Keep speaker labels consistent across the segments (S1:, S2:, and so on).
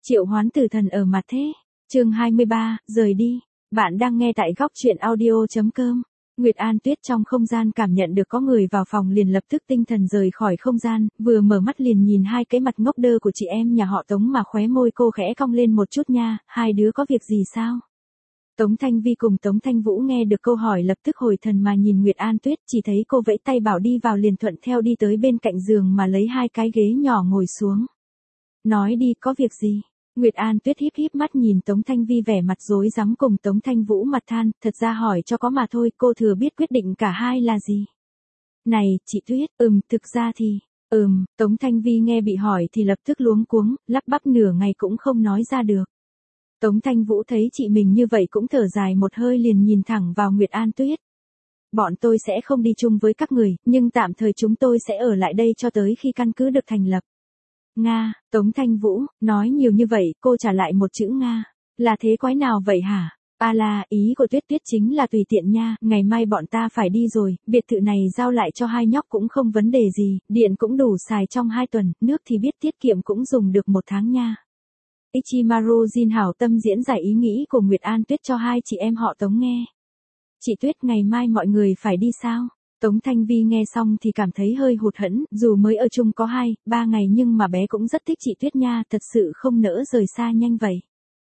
S1: Triệu Hoán Tử Thần ở mặt thế. Chương 23, rời đi. Bạn đang nghe tại góc truyện audio.com. Nguyệt An Tuyết trong không gian cảm nhận được có người vào phòng liền lập tức tinh thần rời khỏi không gian, vừa mở mắt liền nhìn hai cái mặt ngốc đơ của chị em nhà họ Tống mà khóe môi cô khẽ cong lên một chút nha, hai đứa có việc gì sao? Tống Thanh Vi cùng Tống Thanh Vũ nghe được câu hỏi lập tức hồi thần mà nhìn Nguyệt An Tuyết, chỉ thấy cô vẫy tay bảo đi vào liền thuận theo đi tới bên cạnh giường mà lấy hai cái ghế nhỏ ngồi xuống. Nói đi, có việc gì? Nguyệt An Tuyết híp híp mắt nhìn Tống Thanh Vi vẻ mặt rối rắm cùng Tống Thanh Vũ mặt than, thật ra hỏi cho có mà thôi, cô thừa biết quyết định cả hai là gì. Này, chị Tuyết, thực ra thì, Tống Thanh Vi nghe bị hỏi thì lập tức luống cuống, lắp bắp nửa ngày cũng không nói ra được. Tống Thanh Vũ thấy chị mình như vậy cũng thở dài một hơi liền nhìn thẳng vào Nguyệt An Tuyết. Bọn tôi sẽ không đi chung với các người, nhưng tạm thời chúng tôi sẽ ở lại đây cho tới khi căn cứ được thành lập. Nga, Tống Thanh Vũ, nói nhiều như vậy, cô trả lại một chữ Nga. Là thế quái nào vậy hả? La, ý của Tuyết Tuyết chính là tùy tiện nha, ngày mai bọn ta phải đi rồi, biệt thự này giao lại cho hai nhóc cũng không vấn đề gì, điện cũng đủ xài trong 2 tuần, nước thì biết tiết kiệm cũng dùng được 1 tháng nha. Ichimaru Jin hảo tâm diễn giải ý nghĩ của Nguyệt An Tuyết cho hai chị em họ Tống nghe. Chị Tuyết, ngày mai mọi người phải đi sao? Tống Thanh Vi nghe xong thì cảm thấy hơi hụt hẫng, dù mới ở chung có 2-3 ngày nhưng mà bé cũng rất thích chị Tuyết nha, thật sự không nỡ rời xa nhanh vậy.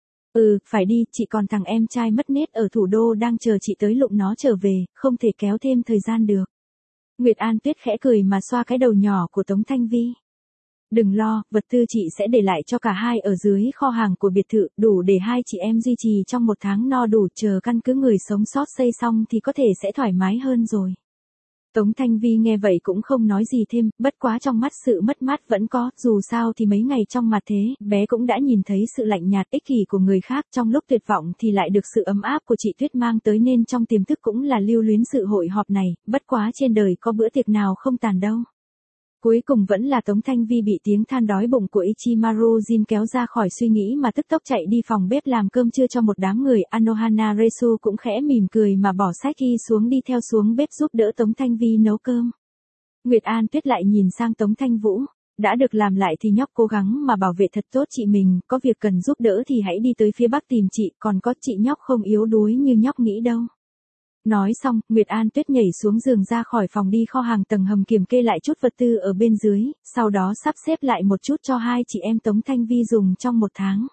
S1: Phải đi, chị còn thằng em trai mất nết ở thủ đô đang chờ chị tới lụng nó trở về, không thể kéo thêm thời gian được. Nguyệt An Tuyết khẽ cười mà xoa cái đầu nhỏ của Tống Thanh Vi. Đừng lo, vật tư chị sẽ để lại cho cả hai ở dưới kho hàng của biệt thự, đủ để hai chị em duy trì trong 1 tháng no đủ, chờ căn cứ người sống sót xây xong thì có thể sẽ thoải mái hơn rồi. Tống Thanh Vi nghe vậy cũng không nói gì thêm, bất quá trong mắt sự mất mát vẫn có, dù sao thì mấy ngày trong mặt thế, bé cũng đã nhìn thấy sự lạnh nhạt ích kỷ của người khác, trong lúc tuyệt vọng thì lại được sự ấm áp của chị Tuyết mang tới nên trong tiềm thức cũng là lưu luyến sự hội họp này, bất quá trên đời có bữa tiệc nào không tàn đâu. Cuối cùng vẫn là Tống Thanh Vi bị tiếng than đói bụng của Ichimaru Jin kéo ra khỏi suy nghĩ mà tức tốc chạy đi phòng bếp làm cơm trưa cho một đám người. Anohana Resu cũng khẽ mỉm cười mà bỏ sách y xuống đi theo xuống bếp giúp đỡ Tống Thanh Vi nấu cơm. Nguyệt An Tuyết lại nhìn sang Tống Thanh Vũ. Đã được làm lại thì nhóc cố gắng mà bảo vệ thật tốt chị mình, có việc cần giúp đỡ thì hãy đi tới phía Bắc tìm chị, còn có chị nhóc không yếu đuối như nhóc nghĩ đâu. Nói xong, Nguyệt An Tuyết nhảy xuống giường ra khỏi phòng đi kho hàng tầng hầm kiểm kê lại chút vật tư ở bên dưới, sau đó sắp xếp lại một chút cho hai chị em Tống Thanh Vi dùng trong 1 tháng.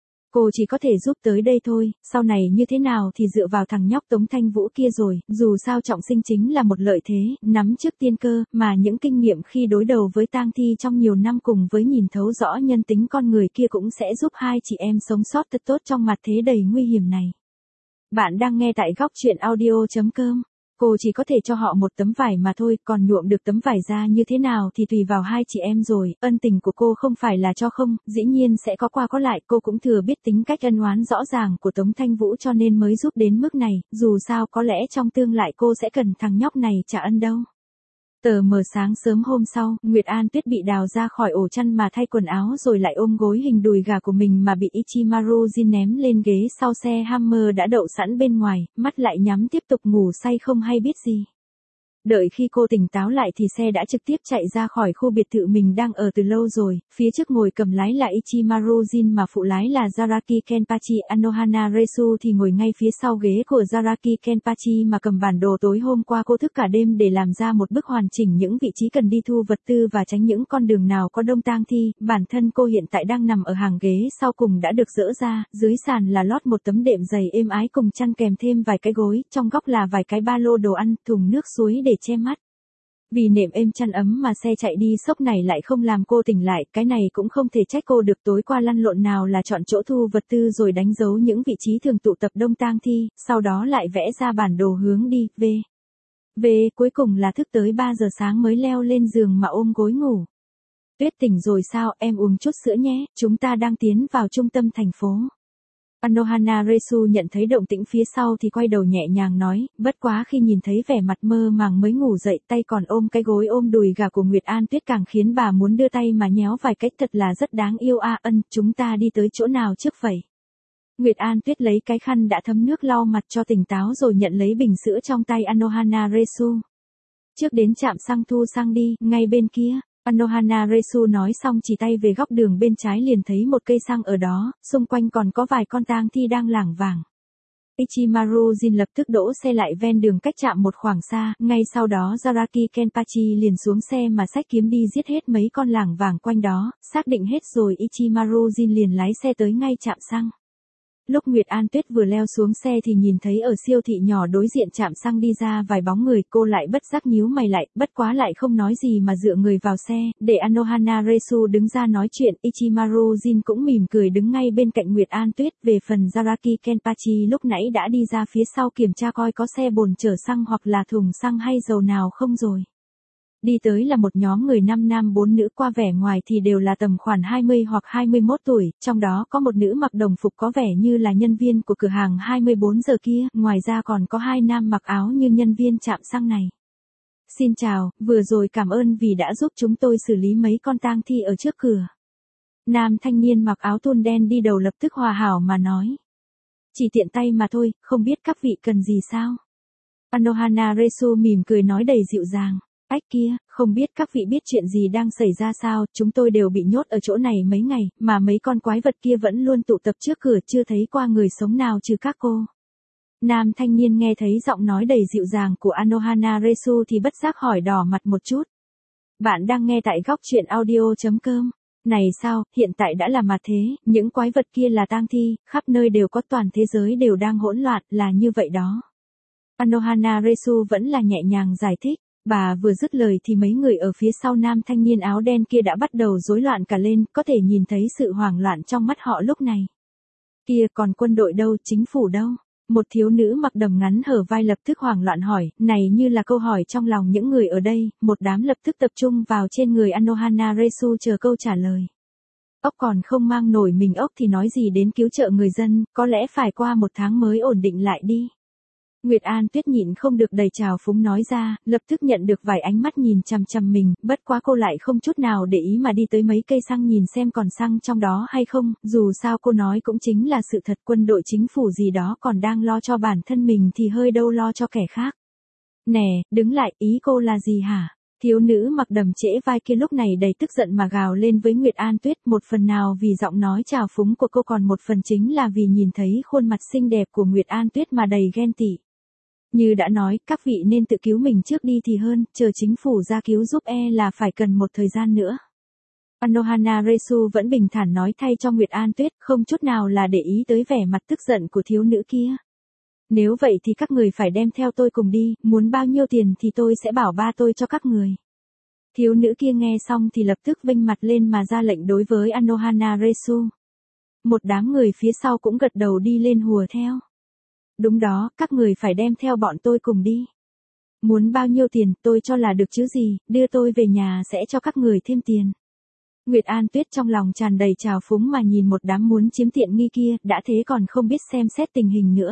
S1: Cô chỉ có thể giúp tới đây thôi, sau này như thế nào thì dựa vào thằng nhóc Tống Thanh Vũ kia rồi, dù sao trọng sinh chính là một lợi thế, nắm trước tiên cơ, mà những kinh nghiệm khi đối đầu với tang thi trong nhiều năm cùng với nhìn thấu rõ nhân tính con người kia cũng sẽ giúp hai chị em sống sót thật tốt trong mặt thế đầy nguy hiểm này. Bạn đang nghe tại góc truyện audio.com. Cô chỉ có thể cho họ một tấm vải mà thôi, còn nhuộm được tấm vải ra như thế nào thì tùy vào hai chị em rồi, ân tình của cô không phải là cho không, dĩ nhiên sẽ có qua có lại, cô cũng thừa biết tính cách ân oán rõ ràng của Tống Thanh Vũ cho nên mới giúp đến mức này, dù sao có lẽ trong tương lai cô sẽ cần thằng nhóc này trả ân đâu. Tờ mờ sáng sớm hôm sau, Nguyệt An Tuyết bị đào ra khỏi ổ chăn mà thay quần áo rồi lại ôm gối hình đùi gà của mình mà bị Ichimaru Jin ném lên ghế sau xe Hammer đã đậu sẵn bên ngoài, mắt lại nhắm tiếp tục ngủ say không hay biết gì. Đợi khi cô tỉnh táo lại thì xe đã trực tiếp chạy ra khỏi khu biệt thự mình đang ở từ lâu rồi, phía trước ngồi cầm lái là Ichimaru Jin mà phụ lái là Zaraki Kenpachi. Anohana Resu thì ngồi ngay phía sau ghế của Zaraki Kenpachi mà cầm bản đồ tối hôm qua cô thức cả đêm để làm ra một bức hoàn chỉnh những vị trí cần đi thu vật tư và tránh những con đường nào có đông tang thi. Bản thân cô hiện tại đang nằm ở hàng ghế sau cùng đã được dỡ ra, dưới sàn là lót một tấm đệm dày êm ái cùng chăn kèm thêm vài cái gối, trong góc là vài cái ba lô đồ ăn, thùng nước suối để che mắt. Vì nệm êm chăn ấm mà xe chạy đi sốc này lại không làm cô tỉnh lại, cái này cũng không thể trách cô được, tối qua lăn lộn nào là chọn chỗ thu vật tư rồi đánh dấu những vị trí thường tụ tập đông tang thi, sau đó lại vẽ ra bản đồ hướng đi, cuối cùng là thức tới 3 giờ sáng mới leo lên giường mà ôm gối ngủ. Tuyết tỉnh rồi sao, em uống chút sữa nhé, chúng ta đang tiến vào trung tâm thành phố. Anohana Resu nhận thấy động tĩnh phía sau thì quay đầu nhẹ nhàng nói, bất quá khi nhìn thấy vẻ mặt mơ màng mới ngủ dậy tay còn ôm cái gối ôm đùi gà của Nguyệt An Tuyết càng khiến bà muốn đưa tay mà nhéo vài cách, thật là rất đáng yêu chúng ta đi tới chỗ nào trước vậy? Nguyệt An Tuyết lấy cái khăn đã thấm nước lau mặt cho tỉnh táo rồi nhận lấy bình sữa trong tay Anohana Resu. Trước đến trạm xăng thu xăng đi, ngay bên kia. Anohana Resu nói xong chỉ tay về góc đường bên trái liền thấy một cây xăng ở đó, xung quanh còn có vài con tang thi đang lảng vảng. Ichimaru Jin lập tức đỗ xe lại ven đường cách trạm một khoảng xa, ngay sau đó Zaraki Kenpachi liền xuống xe mà xách kiếm đi giết hết mấy con lảng vảng quanh đó, xác định hết rồi Ichimaru Jin liền lái xe tới ngay trạm xăng. Lúc Nguyệt An Tuyết vừa leo xuống xe thì nhìn thấy ở siêu thị nhỏ đối diện trạm xăng đi ra vài bóng người, cô lại bất giác nhíu mày lại, bất quá lại không nói gì mà dựa người vào xe, để Anohana Resu đứng ra nói chuyện. Ichimaru Jin cũng mỉm cười đứng ngay bên cạnh Nguyệt An Tuyết. Về phần Zaraki Kenpachi lúc nãy đã đi ra phía sau kiểm tra coi có xe bồn chở xăng hoặc là thùng xăng hay dầu nào không rồi. Đi tới là một nhóm người 5 nam 4 nữ, qua vẻ ngoài thì đều là tầm khoảng 20 hoặc 21 tuổi, trong đó có một nữ mặc đồng phục có vẻ như là nhân viên của cửa hàng 24 giờ kia, ngoài ra còn có 2 nam mặc áo như nhân viên trạm xăng này. Xin chào, vừa rồi cảm ơn vì đã giúp chúng tôi xử lý mấy con tang thi ở trước cửa. Nam thanh niên mặc áo thun đen đi đầu lập tức hòa hảo mà nói. Chỉ tiện tay mà thôi, không biết các vị cần gì sao? Anohana Resu mỉm cười nói đầy dịu dàng. Ách kia, không biết các vị biết chuyện gì đang xảy ra sao, chúng tôi đều bị nhốt ở chỗ này mấy ngày, mà mấy con quái vật kia vẫn luôn tụ tập trước cửa, chưa thấy qua người sống nào trừ các cô. Nam thanh niên nghe thấy giọng nói đầy dịu dàng của Anohana Resu thì bất giác hỏi đỏ mặt một chút. Bạn đang nghe tại góc truyện audio.com. Này sao, hiện tại đã là mà thế, những quái vật kia là tang thi, khắp nơi đều có, toàn thế giới đều đang hỗn loạn, là như vậy đó. Anohana Resu vẫn là nhẹ nhàng giải thích. Bà vừa dứt lời thì mấy người ở phía sau nam thanh niên áo đen kia đã bắt đầu rối loạn cả lên, có thể nhìn thấy sự hoảng loạn trong mắt họ lúc này. Kia, còn quân đội đâu, chính phủ đâu? Một thiếu nữ mặc đầm ngắn hở vai lập tức hoảng loạn hỏi, này như là câu hỏi trong lòng những người ở đây, một đám lập tức tập trung vào trên người Anohana Resu chờ câu trả lời. Ốc còn không mang nổi mình ốc thì nói gì đến cứu trợ người dân, có lẽ phải qua 1 tháng mới ổn định lại đi. Nguyệt An Tuyết nhịn không được đầy trào phúng nói ra, lập tức nhận được vài ánh mắt nhìn chằm chằm mình, bất quá cô lại không chút nào để ý mà đi tới mấy cây xăng nhìn xem còn xăng trong đó hay không, dù sao cô nói cũng chính là sự thật, quân đội chính phủ gì đó còn đang lo cho bản thân mình thì hơi đâu lo cho kẻ khác. Nè, đứng lại, ý cô là gì hả? Thiếu nữ mặc đầm trễ vai kia lúc này đầy tức giận mà gào lên với Nguyệt An Tuyết, một phần nào vì giọng nói trào phúng của cô, còn một phần chính là vì nhìn thấy khuôn mặt xinh đẹp của Nguyệt An Tuyết mà đầy ghen tị. Như đã nói, các vị nên tự cứu mình trước đi thì hơn, chờ chính phủ ra cứu giúp là phải cần một thời gian nữa. Anohana Resu vẫn bình thản nói thay cho Nguyệt An Tuyết, không chút nào là để ý tới vẻ mặt tức giận của thiếu nữ kia. Nếu vậy thì các người phải đem theo tôi cùng đi, muốn bao nhiêu tiền thì tôi sẽ bảo ba tôi cho các người. Thiếu nữ kia nghe xong thì lập tức vênh mặt lên mà ra lệnh đối với Anohana Resu. Một đám người phía sau cũng gật đầu đi lên hùa theo. Đúng đó, các người phải đem theo bọn tôi cùng đi. Muốn bao nhiêu tiền, tôi cho là được chứ gì, đưa tôi về nhà sẽ cho các người thêm tiền. Nguyệt An Tuyết trong lòng tràn đầy trào phúng mà nhìn một đám muốn chiếm tiện nghi kia, đã thế còn không biết xem xét tình hình nữa.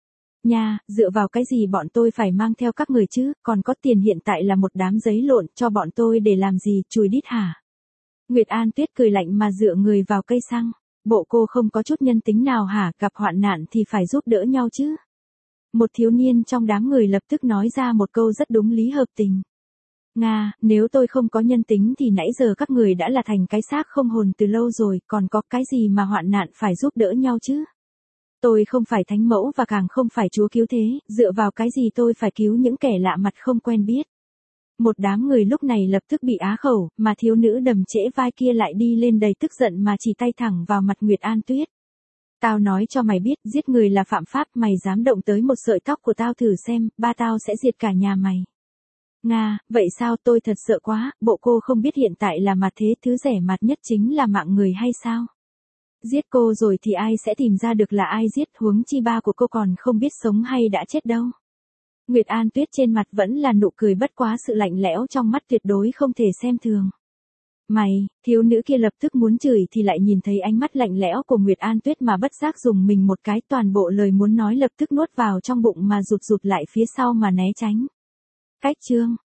S1: Nha, dựa vào cái gì bọn tôi phải mang theo các người chứ, còn có tiền hiện tại là một đám giấy lộn, cho bọn tôi để làm gì, chùi đít hả? Nguyệt An Tuyết cười lạnh mà dựa người vào cây xăng. Bộ cô không có chút nhân tính nào hả, gặp hoạn nạn thì phải giúp đỡ nhau chứ. Một thiếu niên trong đám người lập tức nói ra một câu rất đúng lý hợp tình. Nga, nếu tôi không có nhân tính thì nãy giờ các người đã là thành cái xác không hồn từ lâu rồi, còn có cái gì mà hoạn nạn phải giúp đỡ nhau chứ. Tôi không phải thánh mẫu và càng không phải chúa cứu thế, dựa vào cái gì tôi phải cứu những kẻ lạ mặt không quen biết. Một đám người lúc này lập tức bị á khẩu, mà thiếu nữ đầm trễ vai kia lại đi lên đầy tức giận mà chỉ tay thẳng vào mặt Nguyệt An Tuyết. Tao nói cho mày biết, giết người là phạm pháp, mày dám động tới một sợi tóc của tao thử xem, ba tao sẽ diệt cả nhà mày. Nga, vậy sao, tôi thật sợ quá, bộ cô không biết hiện tại là mặt thế, thứ rẻ mạt nhất chính là mạng người hay sao? Giết cô rồi thì ai sẽ tìm ra được là ai giết, huống chi ba của cô còn không biết sống hay đã chết đâu. Nguyệt An Tuyết trên mặt vẫn là nụ cười, bất quá sự lạnh lẽo trong mắt tuyệt đối không thể xem thường. Mày, thiếu nữ kia lập tức muốn chửi thì lại nhìn thấy ánh mắt lạnh lẽo của Nguyệt An Tuyết mà bất giác dùng mình một cái, toàn bộ lời muốn nói lập tức nuốt vào trong bụng mà rụt rụt lại phía sau mà né tránh. Cách chương